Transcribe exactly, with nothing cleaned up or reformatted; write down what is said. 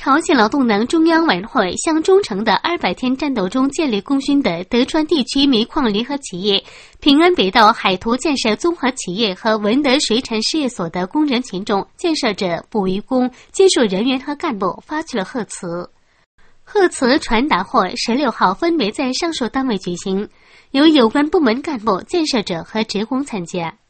朝鲜劳动党中央委员会向忠诚的二百天战斗中建立功勋的德川地区煤矿联合企业、平安北道海图建设综合企业和文德水产事业所的工人群众、建设者、捕鱼工、技术人员和干部发去了贺词。贺词传达会十六号分别在上述单位举行，由有关部门干部、建设者和职工参加。